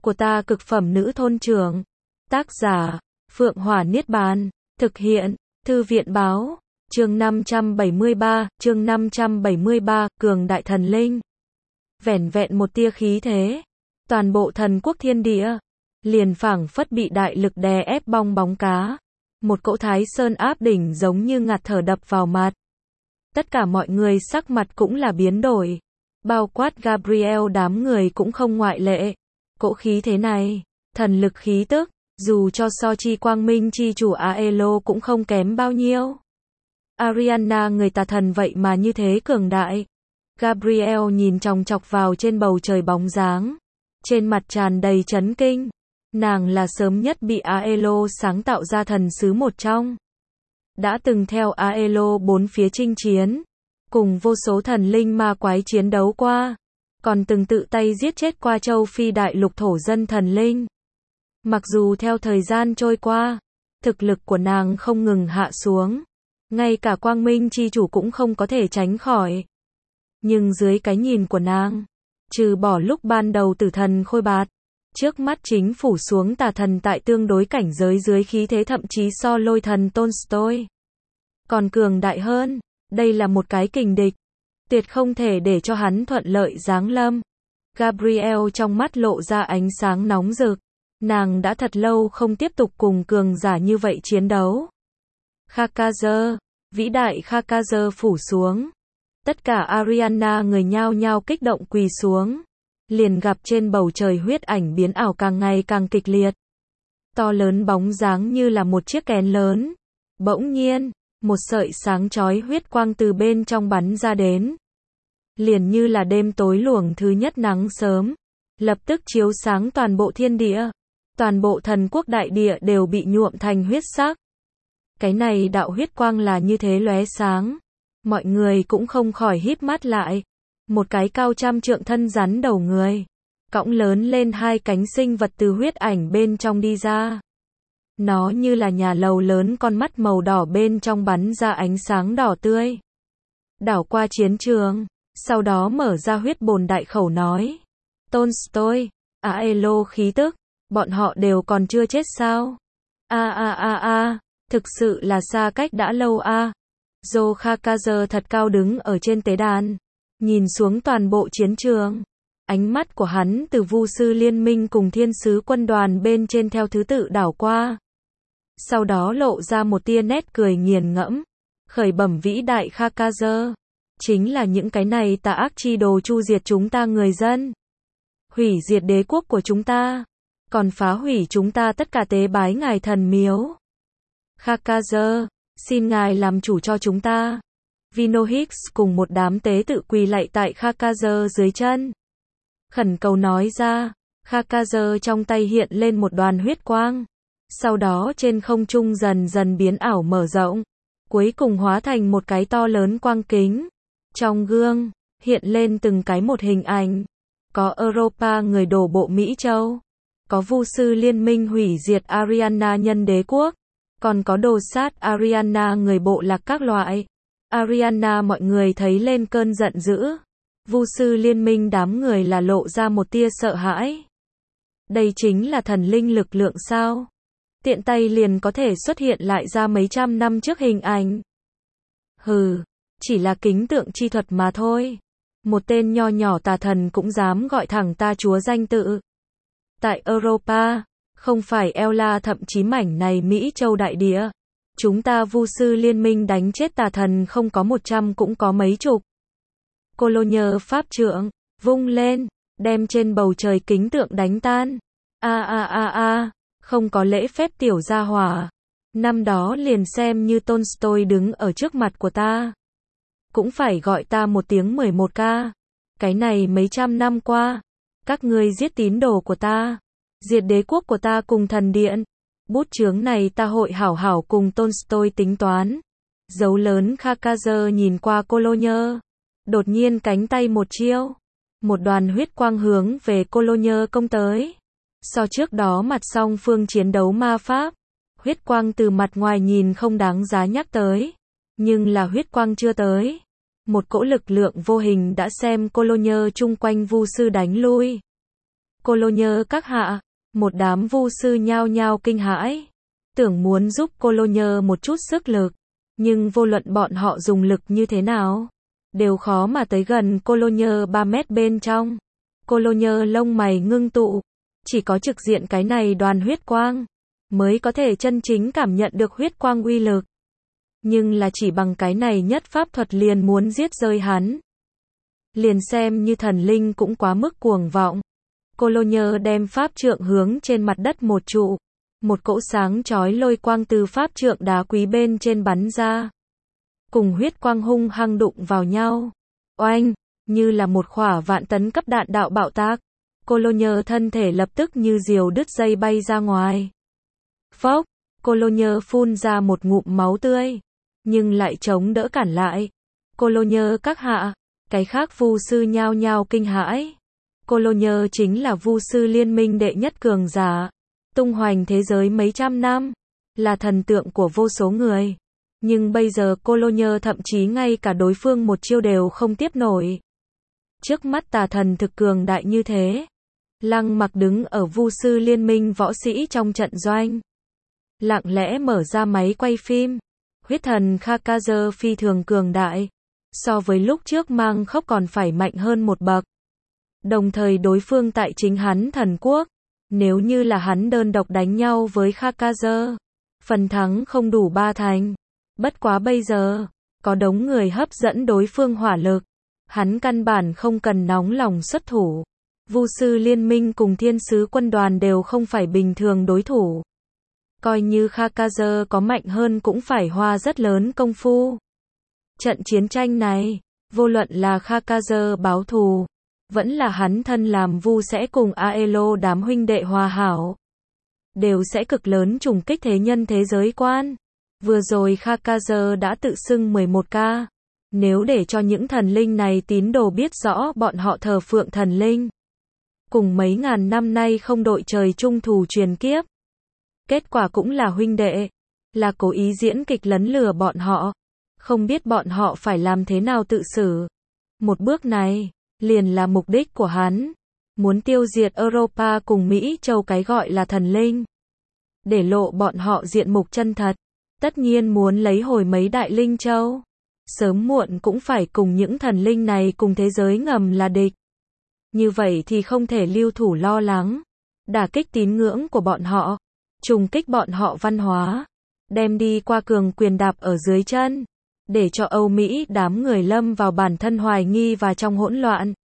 của ta cực phẩm nữ thôn trưởng. Tác giả, Phượng Hỏa Niết Bàn. Thực hiện, Thư viện Báo. Chương 573, Cường Đại Thần Linh. Vẻn vẹn một tia khí thế, toàn bộ thần quốc thiên địa liền phảng phất bị đại lực đè ép bong bóng cá. Một cỗ Thái Sơn áp đỉnh giống như ngạt thở đập vào mặt. Tất cả mọi người sắc mặt cũng là biến đổi, bao quát Gabriel đám người cũng không ngoại lệ. Cỗ khí thế này, thần lực khí tức, dù cho so chi quang minh chi chủ Aelo cũng không kém bao nhiêu. Ariana người tà thần vậy mà như thế cường đại. Gabriel nhìn chòng chọc vào trên bầu trời bóng dáng, trên mặt tràn đầy chấn kinh. Nàng là sớm nhất bị Aelo sáng tạo ra thần sứ một trong. Đã từng theo Aelo bốn phía chinh chiến, cùng vô số thần linh ma quái chiến đấu qua, còn từng tự tay giết chết qua châu Phi đại lục thổ dân thần linh. Mặc dù theo thời gian trôi qua, thực lực của nàng không ngừng hạ xuống, ngay cả quang minh chi chủ cũng không có thể tránh khỏi. Nhưng dưới cái nhìn của nàng, trừ bỏ lúc ban đầu tử thần khôi bạt, trước mắt chính phủ xuống tà thần tại tương đối cảnh giới dưới khí thế thậm chí so lôi thần Tolstoy còn cường đại hơn. Đây là một cái kình địch, tuyệt không thể để cho hắn thuận lợi giáng lâm. Gabriel trong mắt lộ ra ánh sáng nóng rực. Nàng đã thật lâu không tiếp tục cùng cường giả như vậy chiến đấu. Khakazer, vĩ đại Khakazer phủ xuống. Tất cả Ariana người nhao nhao kích động quỳ xuống. Liền gặp trên bầu trời huyết ảnh biến ảo càng ngày càng kịch liệt. To lớn bóng dáng như là một chiếc kén lớn. Bỗng nhiên, một sợi sáng chói huyết quang từ bên trong bắn ra đến. Liền như là đêm tối luồng thứ nhất nắng sớm, lập tức chiếu sáng toàn bộ thiên địa. Toàn bộ thần quốc đại địa đều bị nhuộm thành huyết sắc. Cái này đạo huyết quang là như thế lóe sáng. Mọi người cũng không khỏi híp mắt lại. Một cái cao trăm trượng thân rắn đầu người, cõng lớn lên hai cánh sinh vật từ huyết ảnh bên trong đi ra. Nó như là nhà lầu lớn, con mắt màu đỏ bên trong bắn ra ánh sáng đỏ tươi. Đảo qua chiến trường, sau đó mở ra huyết bồn đại khẩu nói. Tolstoy, Aelo khí tức, bọn họ đều còn chưa chết sao? Thực sự là xa cách đã lâu a. Joe Khakazer thật cao đứng ở trên tế đàn, nhìn xuống toàn bộ chiến trường. Ánh mắt của hắn từ vu sư liên minh cùng thiên sứ quân đoàn bên trên theo thứ tự đảo qua. Sau đó lộ ra một tia nét cười nghiền ngẫm. Khởi bẩm vĩ đại Khakazer, chính là những cái này tà ác chi đồ chu diệt chúng ta người dân, hủy diệt đế quốc của chúng ta, còn phá hủy chúng ta tất cả tế bái ngài thần miếu. Khakazer, xin ngài làm chủ cho chúng ta. Vino Hicks cùng một đám tế tự quỳ lạy tại Khakazer dưới chân, khẩn cầu nói ra. Khakazer trong tay hiện lên một đoàn huyết quang, sau đó trên không trung dần dần biến ảo mở rộng, cuối cùng hóa thành một cái to lớn quang kính. Trong gương, hiện lên từng cái một hình ảnh. Có Europa người đổ bộ Mỹ Châu, có vu sư liên minh hủy diệt Ariana nhân đế quốc, còn có đồ sát Ariana người bộ lạc các loại. Ariana mọi người thấy lên cơn giận dữ. Vu sư liên minh đám người là lộ ra một tia sợ hãi. Đây chính là thần linh lực lượng sao? Tiện tay liền có thể xuất hiện lại ra mấy trăm năm trước hình ảnh. Hừ, chỉ là kính tượng chi thuật mà thôi. Một tên nho nhỏ tà thần cũng dám gọi thẳng ta chúa danh tự. Tại Europa, không phải Ella thậm chí mảnh này Mỹ Châu đại địa, chúng ta vu sư liên minh đánh chết tà thần không có 100 cũng có mấy chục. Cologne pháp trượng, vung lên, đem trên bầu trời kính tượng đánh tan. Không có lễ phép tiểu gia hỏa. Năm đó liền xem như Tolstoy đứng ở trước mặt của ta, cũng phải gọi ta một tiếng 11K. Cái này mấy trăm năm qua, các ngươi giết tín đồ của ta, diệt đế quốc của ta cùng thần điện. Bút chướng này ta hội hảo hảo cùng Tolstoy tính toán. Dấu lớn Khakazer nhìn qua Cologne, đột nhiên cánh tay một chiêu, một đoàn huyết quang hướng về Cologne công tới. So trước đó mặt song phương chiến đấu ma pháp, huyết quang từ mặt ngoài nhìn không đáng giá nhắc tới, nhưng là huyết quang chưa tới, một cỗ lực lượng vô hình đã xem Cologne chung quanh vu sư đánh lui. Cologne các hạ, một đám vu sư nhao nhao kinh hãi, tưởng muốn giúp Cologne một chút sức lực, nhưng vô luận bọn họ dùng lực như thế nào, đều khó mà tới gần Cologne 3 mét bên trong. Cologne lông mày ngưng tụ, chỉ có trực diện cái này đoàn huyết quang, mới có thể chân chính cảm nhận được huyết quang uy lực. Nhưng là chỉ bằng cái này nhất pháp thuật liền muốn giết rơi hắn. Liền xem như thần linh cũng quá mức cuồng vọng. Cologne đem pháp trượng hướng trên mặt đất một trụ. Một cỗ sáng chói lôi quang từ pháp trượng đá quý bên trên bắn ra. Cùng huyết quang hung hăng đụng vào nhau. Oanh, như là một khỏa vạn tấn cấp đạn đạo bạo tác. Cologne thân thể lập tức như diều đứt dây bay ra ngoài. Phốc, Cologne phun ra một ngụm máu tươi, nhưng lại chống đỡ cản lại. Cologne các hạ, cái khác vu sư nhao nhao kinh hãi. Cologne chính là vu sư liên minh đệ nhất cường giả, tung hoành thế giới mấy trăm năm, là thần tượng của vô số người. Nhưng bây giờ Cologne thậm chí ngay cả đối phương một chiêu đều không tiếp nổi. Trước mắt tà thần thực cường đại như thế. Lăng Mặc đứng ở vu sư liên minh võ sĩ trong trận doanh, lặng lẽ mở ra máy quay phim. Huyết thần Khakazer phi thường cường đại, so với lúc trước mang khốc còn phải mạnh hơn một bậc. Đồng thời đối phương tại chính hắn thần quốc, nếu như là hắn đơn độc đánh nhau với Khakazer, phần thắng không đủ 3 thành. Bất quá bây giờ, có đống người hấp dẫn đối phương hỏa lực, hắn căn bản không cần nóng lòng xuất thủ. Vu sư liên minh cùng thiên sứ quân đoàn đều không phải bình thường đối thủ. Coi như Khakazer có mạnh hơn cũng phải hoa rất lớn công phu. Trận chiến tranh này, vô luận là Khakazer báo thù, vẫn là hắn thân làm vu sẽ cùng Aelo đám huynh đệ hòa hảo, đều sẽ cực lớn trùng kích thế nhân thế giới quan. Vừa rồi Khakazer đã tự xưng 11K. Nếu để cho những thần linh này tín đồ biết rõ bọn họ thờ phượng thần linh, cùng mấy ngàn năm nay không đội trời chung thù truyền kiếp, kết quả cũng là huynh đệ, là cố ý diễn kịch lấn lừa bọn họ, không biết bọn họ phải làm thế nào tự xử. Một bước này, liền là mục đích của hắn, muốn tiêu diệt Europa cùng Mỹ châu cái gọi là thần linh, để lộ bọn họ diện mục chân thật, tất nhiên muốn lấy hồi mấy đại linh châu, sớm muộn cũng phải cùng những thần linh này cùng thế giới ngầm là địch. Như vậy thì không thể lưu thủ lo lắng, đả kích tín ngưỡng của bọn họ, trùng kích bọn họ văn hóa, đem đi qua cường quyền đạp ở dưới chân, để cho Âu Mỹ đám người lâm vào bản thân hoài nghi và trong hỗn loạn.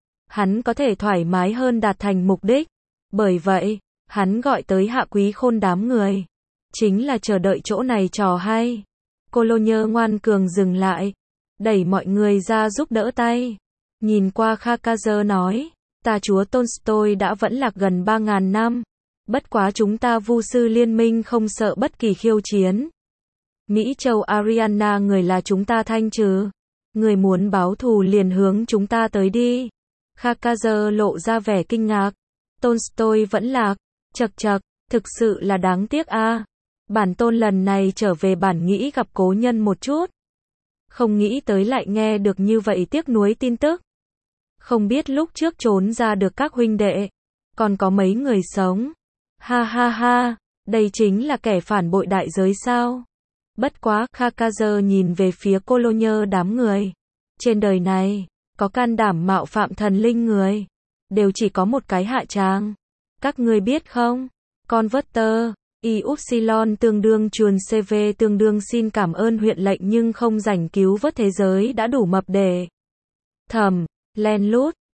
Hắn có thể thoải mái hơn đạt thành mục đích. Bởi vậy, hắn gọi tới Hạ Quý Khôn đám người, chính là chờ đợi chỗ này trò hay. Cologne ngoan cường dừng lại, đẩy mọi người ra giúp đỡ tay. Nhìn qua Khakazer nói, ta chúa Tolstoy đã vẫn lạc gần 3.000 năm. Bất quá chúng ta vu sư liên minh không sợ bất kỳ khiêu chiến. Mỹ châu Ariana người là chúng ta thanh trừ. Người muốn báo thù liền hướng chúng ta tới đi. Khakazer lộ ra vẻ kinh ngạc. Tolstoy vẫn lạc. Chậc chậc, thực sự là đáng tiếc a. Bản tôn lần này trở về bản nghĩ gặp cố nhân một chút. Không nghĩ tới lại nghe được như vậy tiếc nuối tin tức. Không biết lúc trước trốn ra được các huynh đệ, còn có mấy người sống. Ha ha ha, đây chính là kẻ phản bội đại giới sao? Bất quá, Khakazer nhìn về phía Cologne đám người. Trên đời này, có can đảm mạo phạm thần linh người, đều chỉ có một cái hạ tràng. Các ngươi biết không? Converter, Ypsilon tương đương chuồn CV tương đương xin cảm ơn huyện lệnh nhưng không rảnh cứu vớt thế giới đã đủ mập để thầm, len lút,